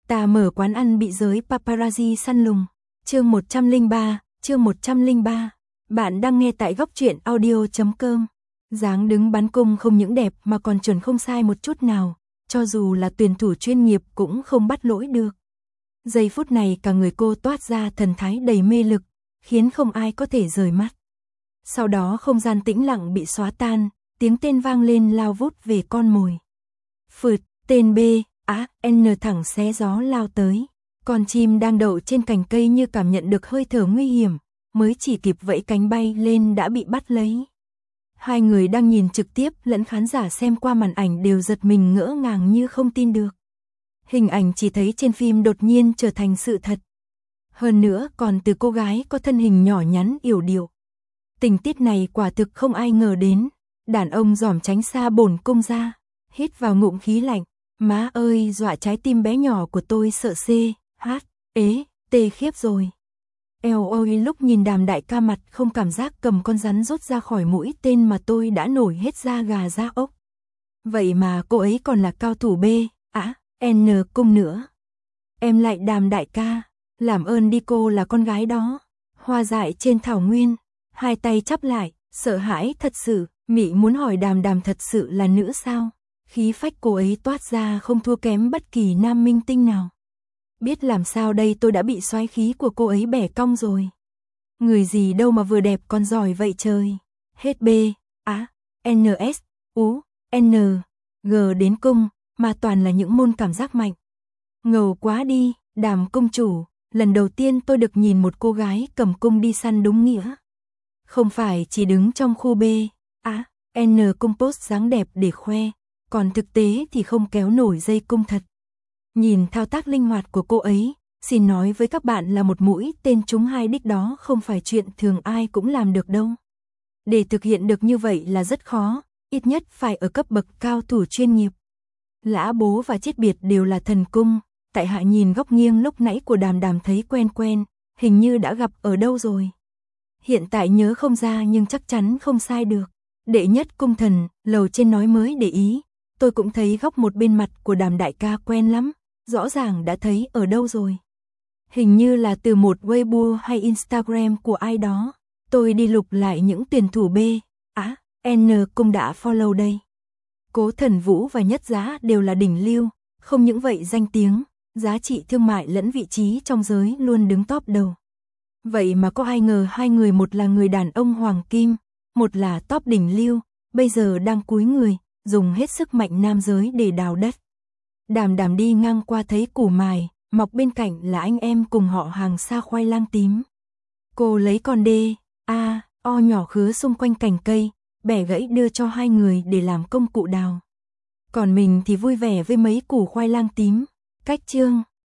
Ta mở quán ăn bị giới paparazzi săn lùng. Chương 103. Bạn đang nghe tại góc truyện audio.com. Dáng đứng bắn cung không những đẹp mà còn chuẩn không sai một chút nào, cho dù là tuyển thủ chuyên nghiệp cũng không bắt lỗi được. Giây phút này cả người cô toát ra thần thái đầy mê lực, khiến không ai có thể rời mắt. Sau đó không gian tĩnh lặng bị xóa tan, tiếng tên vang lên lao vút về con mồi. Phượt, tên B, N thẳng xé gió lao tới. Con chim đang đậu trên cành cây như cảm nhận được hơi thở nguy hiểm, mới chỉ kịp vẫy cánh bay lên đã bị bắt lấy. Hai người đang nhìn trực tiếp lẫn khán giả xem qua màn ảnh đều giật mình ngỡ ngàng như không tin được. Hình ảnh chỉ thấy trên phim đột nhiên trở thành sự thật. Hơn nữa còn từ cô gái có thân hình nhỏ nhắn yểu điệu. Tình tiết này quả thực không ai ngờ đến. Đàn ông giòm tránh xa bổn cung ra, hít vào ngụm khí lạnh. Má ơi, dọa trái tim bé nhỏ của tôi sợ tê khiếp rồi. Eo ôi, lúc nhìn Đàm đại ca mặt không cảm giác cầm con rắn rút ra khỏi mũi tên mà tôi đã nổi hết da gà da ốc. Vậy mà cô ấy còn là cao thủ B, N cung nữa. Em lại Đàm đại ca, làm ơn đi, cô là con gái đó. Hoa dại trên thảo nguyên, hai tay chắp lại, sợ hãi thật sự, Mị muốn hỏi Đàm thật sự là nữ sao? Khí phách cô ấy toát ra không thua kém bất kỳ nam minh tinh nào. Biết làm sao đây, tôi đã bị soái khí của cô ấy bẻ cong rồi. Người gì đâu mà vừa đẹp còn giỏi vậy trời. Hết B, N, S, U, N, G đến cung, mà toàn là những môn cảm giác mạnh. Ngầu quá đi, Đàm công chủ, lần đầu tiên tôi được nhìn một cô gái cầm cung đi săn đúng nghĩa. Không phải chỉ đứng trong khu B, N cung post dáng đẹp để khoe, còn thực tế thì không kéo nổi dây cung thật. Nhìn thao tác linh hoạt của cô ấy, xin nói với các bạn là một mũi tên trúng hai đích đó không phải chuyện thường ai cũng làm được đâu. Để thực hiện được như vậy là rất khó, ít nhất phải ở cấp bậc cao thủ chuyên nghiệp. Lã Bố và Chết Biệt đều là thần cung, tại hạ nhìn góc nghiêng lúc nãy của Đàm thấy quen, hình như đã gặp ở đâu rồi. Hiện tại nhớ không ra nhưng chắc chắn không sai được. Đệ nhất cung thần, lầu trên nói mới để ý, tôi cũng thấy góc một bên mặt của Đàm đại ca quen lắm, rõ ràng đã thấy ở đâu rồi. Hình như là từ một Weibo hay Instagram của ai đó, tôi đi lục lại những tuyển thủ B, N cung đã follow đây. Cố Thần Vũ và Nhất Giá đều là đỉnh lưu, không những vậy danh tiếng, giá trị thương mại lẫn vị trí trong giới luôn đứng top đầu. Vậy mà có ai ngờ hai người, một là người đàn ông hoàng kim, một là top đỉnh lưu, bây giờ đang cúi người, dùng hết sức mạnh nam giới để đào đất. Đàm đi ngang qua thấy củ mài, mọc bên cạnh là anh em cùng họ hàng xa khoai lang tím. Cô lấy con D, A, O nhỏ khứa xung quanh cành cây, bẻ gãy đưa cho hai người để làm công cụ đào. Còn mình thì vui vẻ với mấy củ khoai lang tím. Cách chương